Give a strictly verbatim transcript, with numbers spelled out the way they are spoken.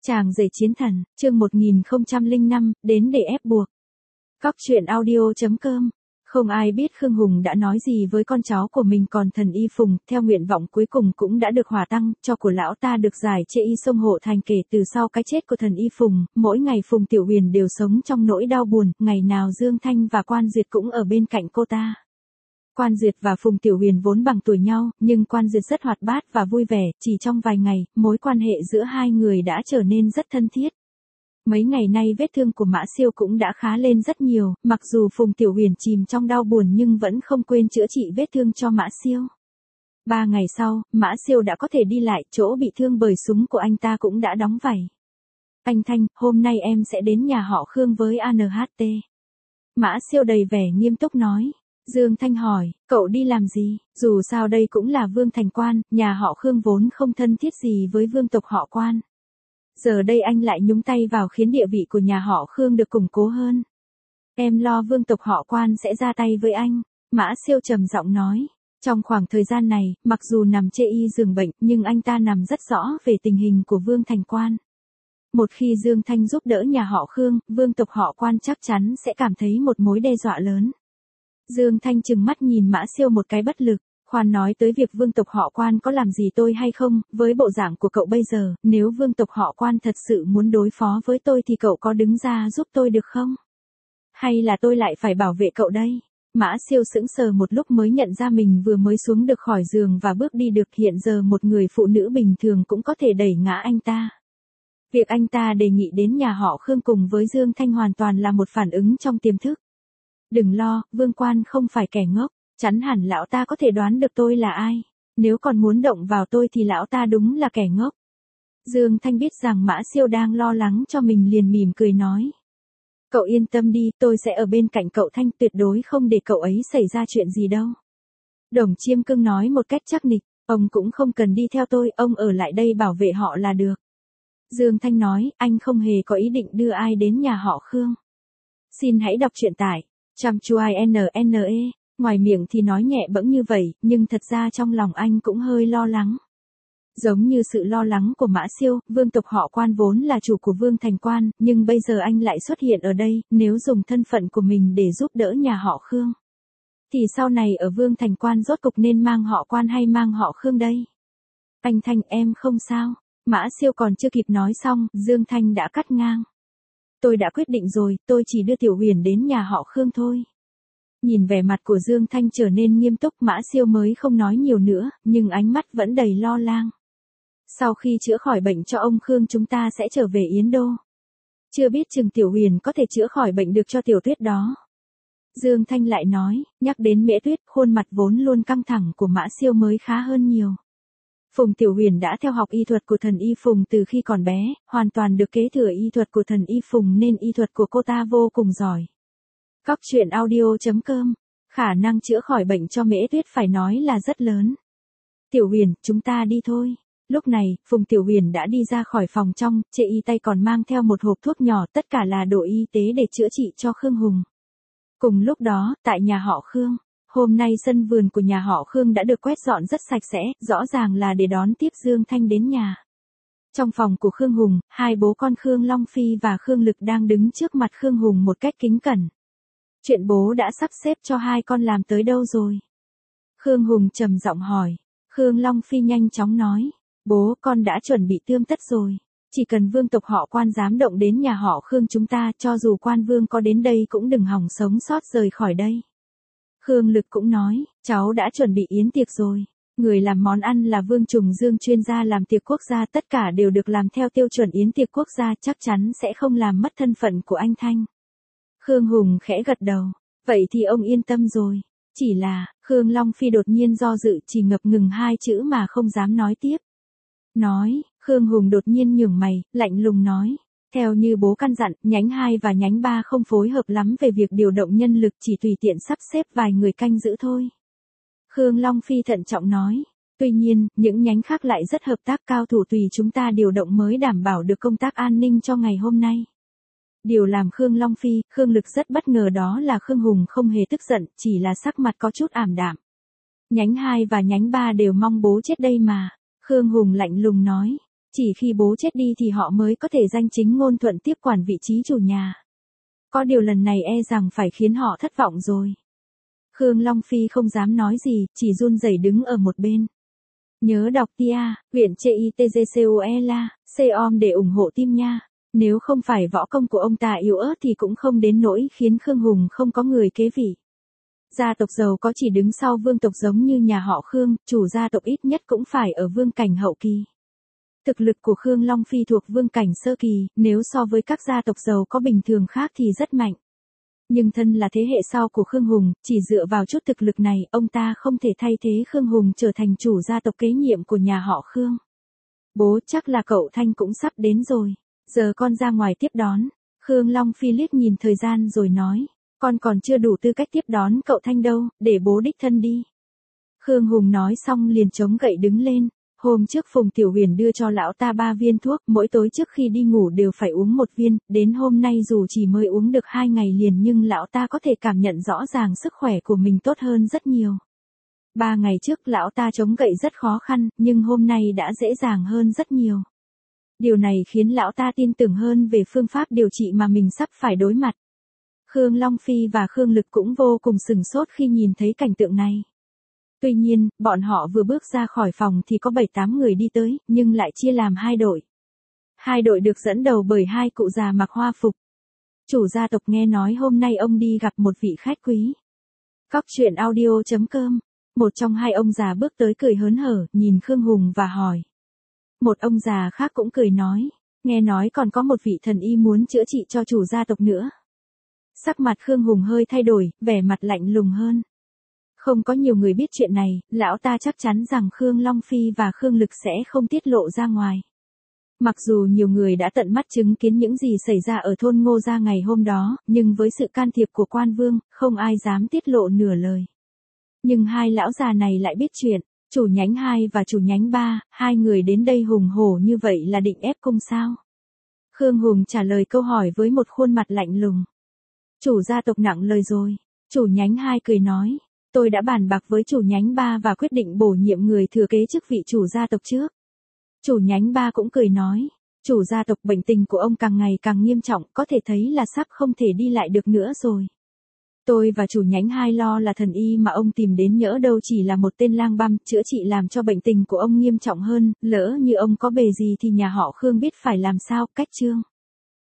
Chàng rể chiến thần, chương một nghìn không trăm lẻ năm, đến để ép buộc. Cóc truyện audio chấm com. Không ai biết Khương Hùng đã nói gì với con cháu của mình, còn thần Y Phùng, theo nguyện vọng cuối cùng cũng đã được hòa tăng, cho của lão ta được giải chê y sông hộ thành. Kể từ sau cái chết của thần Y Phùng, mỗi ngày Phùng Tiểu Huyền đều sống trong nỗi đau buồn, ngày nào Dương Thanh và Quan Duyệt cũng ở bên cạnh cô ta. Quan Duyệt và Phùng Tiểu Huyền vốn bằng tuổi nhau, nhưng Quan Duyệt rất hoạt bát và vui vẻ, chỉ trong vài ngày, mối quan hệ giữa hai người đã trở nên rất thân thiết. Mấy ngày nay vết thương của Mã Siêu cũng đã khá lên rất nhiều, mặc dù Phùng Tiểu Huyền chìm trong đau buồn nhưng vẫn không quên chữa trị vết thương cho Mã Siêu. Ba ngày sau, Mã Siêu đã có thể đi lại, chỗ bị thương bởi súng của anh ta cũng đã đóng vảy. Anh Thanh, hôm nay em sẽ đến nhà họ Khương với a en hát tê. Mã Siêu đầy vẻ nghiêm túc nói. Dương Thanh hỏi, cậu đi làm gì? Dù sao đây cũng là Vương Thành Quan, nhà họ Khương vốn không thân thiết gì với vương tộc họ Quan. Giờ đây anh lại nhúng tay vào khiến địa vị của nhà họ Khương được củng cố hơn. Em lo vương tộc họ Quan sẽ ra tay với anh. Mã Siêu trầm giọng nói. Trong khoảng thời gian này, mặc dù nằm chê y giường bệnh, nhưng anh ta nằm rất rõ về tình hình của Vương Thành Quan. Một khi Dương Thanh giúp đỡ nhà họ Khương, vương tộc họ Quan chắc chắn sẽ cảm thấy một mối đe dọa lớn. Dương Thanh trừng mắt nhìn Mã Siêu một cái bất lực, khoan nói tới việc vương tộc họ Quan có làm gì tôi hay không, với bộ dạng của cậu bây giờ, nếu vương tộc họ Quan thật sự muốn đối phó với tôi thì cậu có đứng ra giúp tôi được không? Hay là tôi lại phải bảo vệ cậu đây? Mã Siêu sững sờ một lúc mới nhận ra mình vừa mới xuống được khỏi giường và bước đi được, hiện giờ một người phụ nữ bình thường cũng có thể đẩy ngã anh ta. Việc anh ta đề nghị đến nhà họ Khương cùng với Dương Thanh hoàn toàn là một phản ứng trong tiềm thức. Đừng lo, Vương Quan không phải kẻ ngốc, chắn hẳn lão ta có thể đoán được tôi là ai. Nếu còn muốn động vào tôi thì lão ta đúng là kẻ ngốc. Dương Thanh biết rằng Mã Siêu đang lo lắng cho mình liền mỉm cười nói. Cậu yên tâm đi, tôi sẽ ở bên cạnh cậu Thanh, tuyệt đối không để cậu ấy xảy ra chuyện gì đâu. Đồng Chiêm Cương nói một cách chắc nịch, ông cũng không cần đi theo tôi, ông ở lại đây bảo vệ họ là được. Dương Thanh nói, anh không hề có ý định đưa ai đến nhà họ Khương. Xin hãy đọc truyện tại Chăm chú INNE, ngoài miệng thì nói nhẹ bẫng như vậy, nhưng thật ra trong lòng anh cũng hơi lo lắng. Giống như sự lo lắng của Mã Siêu, vương tộc họ Quan vốn là chủ của Vương Thành Quan, nhưng bây giờ anh lại xuất hiện ở đây, nếu dùng thân phận của mình để giúp đỡ nhà họ Khương. Thì sau này ở Vương Thành Quan rốt cục nên mang họ Quan hay mang họ Khương đây? Anh Thanh, em không sao. Mã Siêu còn chưa kịp nói xong, Dương Thanh đã cắt ngang. Tôi đã quyết định rồi, tôi chỉ đưa Tiểu Huyền đến nhà họ Khương thôi. Nhìn vẻ mặt của Dương Thanh trở nên nghiêm túc, Mã Siêu mới không nói nhiều nữa, nhưng ánh mắt vẫn đầy lo lắng. Sau khi chữa khỏi bệnh cho ông Khương chúng ta sẽ trở về Yến Đô. Chưa biết chừng Tiểu Huyền có thể chữa khỏi bệnh được cho Tiểu Tuyết đó. Dương Thanh lại nói, nhắc đến Mễ Tuyết, khuôn mặt vốn luôn căng thẳng của Mã Siêu mới khá hơn nhiều. Phùng Tiểu Huyền đã theo học y thuật của thần Y Phùng từ khi còn bé, hoàn toàn được kế thừa y thuật của thần Y Phùng nên y thuật của cô ta vô cùng giỏi. Cóc truyện audio chấm com, khả năng chữa khỏi bệnh cho Mễ Tuyết phải nói là rất lớn. Tiểu Huyền, chúng ta đi thôi. Lúc này, Phùng Tiểu Huyền đã đi ra khỏi phòng trong, chệ y tay còn mang theo một hộp thuốc nhỏ, tất cả là đồ y tế để chữa trị cho Khương Hùng. Cùng lúc đó, tại nhà họ Khương. Hôm nay sân vườn của nhà họ Khương đã được quét dọn rất sạch sẽ, rõ ràng là để đón tiếp Dương Thanh đến nhà. Trong phòng của Khương Hùng, hai bố con Khương Long Phi và Khương Lực đang đứng trước mặt Khương Hùng một cách kính cẩn. Chuyện bố đã sắp xếp cho hai con làm tới đâu rồi? Khương Hùng trầm giọng hỏi. Khương Long Phi nhanh chóng nói. Bố, con đã chuẩn bị tươm tất rồi. Chỉ cần vương tộc họ Quan dám động đến nhà họ Khương chúng ta, cho dù Quan Vương có đến đây cũng đừng hòng sống sót rời khỏi đây. Khương Lực cũng nói, cháu đã chuẩn bị yến tiệc rồi. Người làm món ăn là Vương Trùng Dương, chuyên gia làm tiệc quốc gia, tất cả đều được làm theo tiêu chuẩn yến tiệc quốc gia, chắc chắn sẽ không làm mất thân phận của anh Thanh. Khương Hùng khẽ gật đầu, vậy thì ông yên tâm rồi. Chỉ là, Khương Long Phi đột nhiên do dự, chỉ ngập ngừng hai chữ mà không dám nói tiếp. Nói, Khương Hùng đột nhiên nhướng mày, lạnh lùng nói. Theo như bố căn dặn, nhánh hai và nhánh ba không phối hợp lắm về việc điều động nhân lực, chỉ tùy tiện sắp xếp vài người canh giữ thôi. Khương Long Phi thận trọng nói. Tuy nhiên, những nhánh khác lại rất hợp tác, cao thủ tùy chúng ta điều động mới đảm bảo được công tác an ninh cho ngày hôm nay. Điều làm Khương Long Phi, Khương Lực rất bất ngờ đó là Khương Hùng không hề tức giận, chỉ là sắc mặt có chút ảm đạm. Nhánh hai và nhánh ba đều mong bố chết đây mà. Khương Hùng lạnh lùng nói. Chỉ khi bố chết đi thì họ mới có thể danh chính ngôn thuận tiếp quản vị trí chủ nhà. Có điều lần này e rằng phải khiến họ thất vọng rồi. Khương Long Phi không dám nói gì, chỉ run rẩy đứng ở một bên. Nhớ đọc tia, huyện chê i tê giê xê o e la, C-om để ủng hộ team nha. Nếu không phải võ công của ông ta yếu ớt thì cũng không đến nỗi khiến Khương Hùng không có người kế vị. Gia tộc giàu có chỉ đứng sau vương tộc giống như nhà họ Khương, chủ gia tộc ít nhất cũng phải ở vương cảnh hậu kỳ. Thực lực của Khương Long Phi thuộc vương cảnh sơ kỳ, nếu so với các gia tộc giàu có bình thường khác thì rất mạnh. Nhưng thân là thế hệ sau của Khương Hùng, chỉ dựa vào chút thực lực này, ông ta không thể thay thế Khương Hùng trở thành chủ gia tộc kế nhiệm của nhà họ Khương. Bố, chắc là cậu Thanh cũng sắp đến rồi. Giờ con ra ngoài tiếp đón. Khương Long Phi liếc nhìn thời gian rồi nói. Con còn chưa đủ tư cách tiếp đón cậu Thanh đâu, để bố đích thân đi. Khương Hùng nói xong liền chống gậy đứng lên. Hôm trước Phùng Tiểu Huyền đưa cho lão ta ba viên thuốc, mỗi tối trước khi đi ngủ đều phải uống một viên, đến hôm nay dù chỉ mới uống được hai ngày liền nhưng lão ta có thể cảm nhận rõ ràng sức khỏe của mình tốt hơn rất nhiều. Ba ngày trước lão ta chống gậy rất khó khăn, nhưng hôm nay đã dễ dàng hơn rất nhiều. Điều này khiến lão ta tin tưởng hơn về phương pháp điều trị mà mình sắp phải đối mặt. Khương Long Phi và Khương Lực cũng vô cùng sửng sốt khi nhìn thấy cảnh tượng này. Tuy nhiên, bọn họ vừa bước ra khỏi phòng thì có bảy tám người đi tới, nhưng lại chia làm hai đội. Hai đội được dẫn đầu bởi hai cụ già mặc hoa phục. Chủ gia tộc nghe nói hôm nay ông đi gặp một vị khách quý. Cóc truyện audio chấm com. Một trong hai ông già bước tới cười hớn hở, nhìn Khương Hùng và hỏi. Một ông già khác cũng cười nói, nghe nói còn có một vị thần y muốn chữa trị cho chủ gia tộc nữa. Sắc mặt Khương Hùng hơi thay đổi, vẻ mặt lạnh lùng hơn. Không có nhiều người biết chuyện này, lão ta chắc chắn rằng Khương Long Phi và Khương Lực sẽ không tiết lộ ra ngoài. Mặc dù nhiều người đã tận mắt chứng kiến những gì xảy ra ở thôn Ngô Gia ngày hôm đó, nhưng với sự can thiệp của quan vương, không ai dám tiết lộ nửa lời. Nhưng hai lão già này lại biết chuyện, chủ nhánh hai và chủ nhánh ba, hai người đến đây hùng hổ như vậy là định ép cung sao? Khương Hùng trả lời câu hỏi với một khuôn mặt lạnh lùng. Chủ gia tộc nặng lời rồi, chủ nhánh hai cười nói. Tôi đã bàn bạc với chủ nhánh ba và quyết định bổ nhiệm người thừa kế chức vị chủ gia tộc trước. Chủ nhánh ba cũng cười nói, chủ gia tộc bệnh tình của ông càng ngày càng nghiêm trọng, có thể thấy là sắp không thể đi lại được nữa rồi. Tôi và chủ nhánh hai lo là thần y mà ông tìm đến nhỡ đâu chỉ là một tên lang băm, chữa trị làm cho bệnh tình của ông nghiêm trọng hơn, lỡ như ông có bề gì thì nhà họ Khương biết phải làm sao, cách trương.